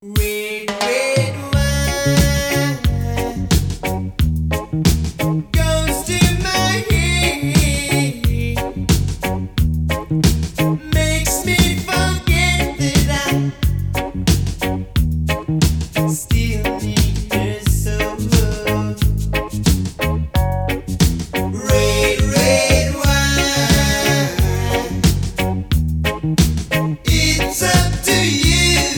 Red, red wine goes to my head, makes me forget that I still need her so. Red, red wine, it's up to you.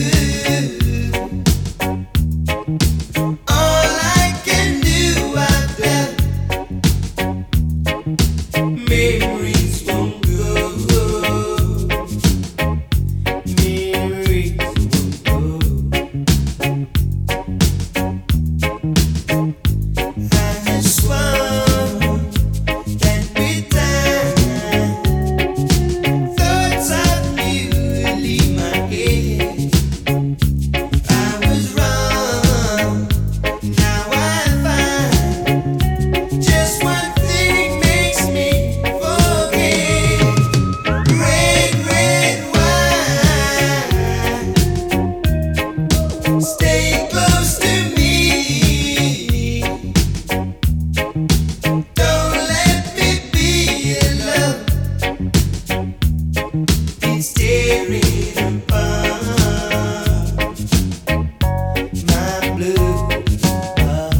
Memories won't go. Memories won't go. I have sworn that with time, thoughts of you will leave my head. I was wrong. Now I find just one thing makes me forget. Red, red wine, stay close to me. Don't let me be alone. It's tearing apart my blue heart.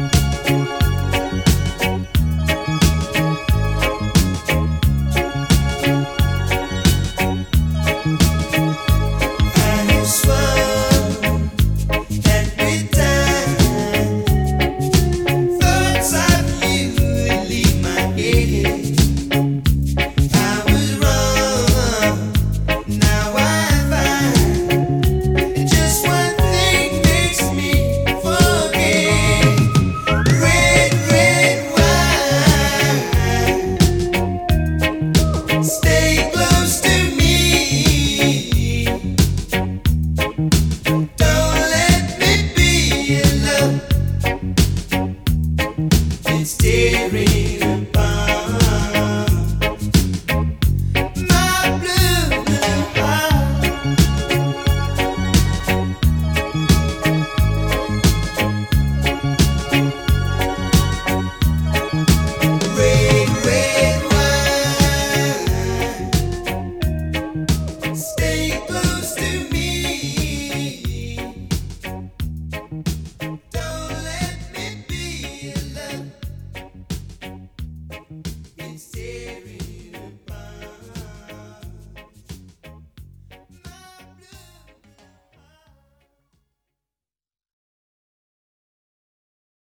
I have sworn that with time, thoughts of you will leave my head. I was wrong. Now I find just one thing makes me forget. Red, red wine, stay close to me.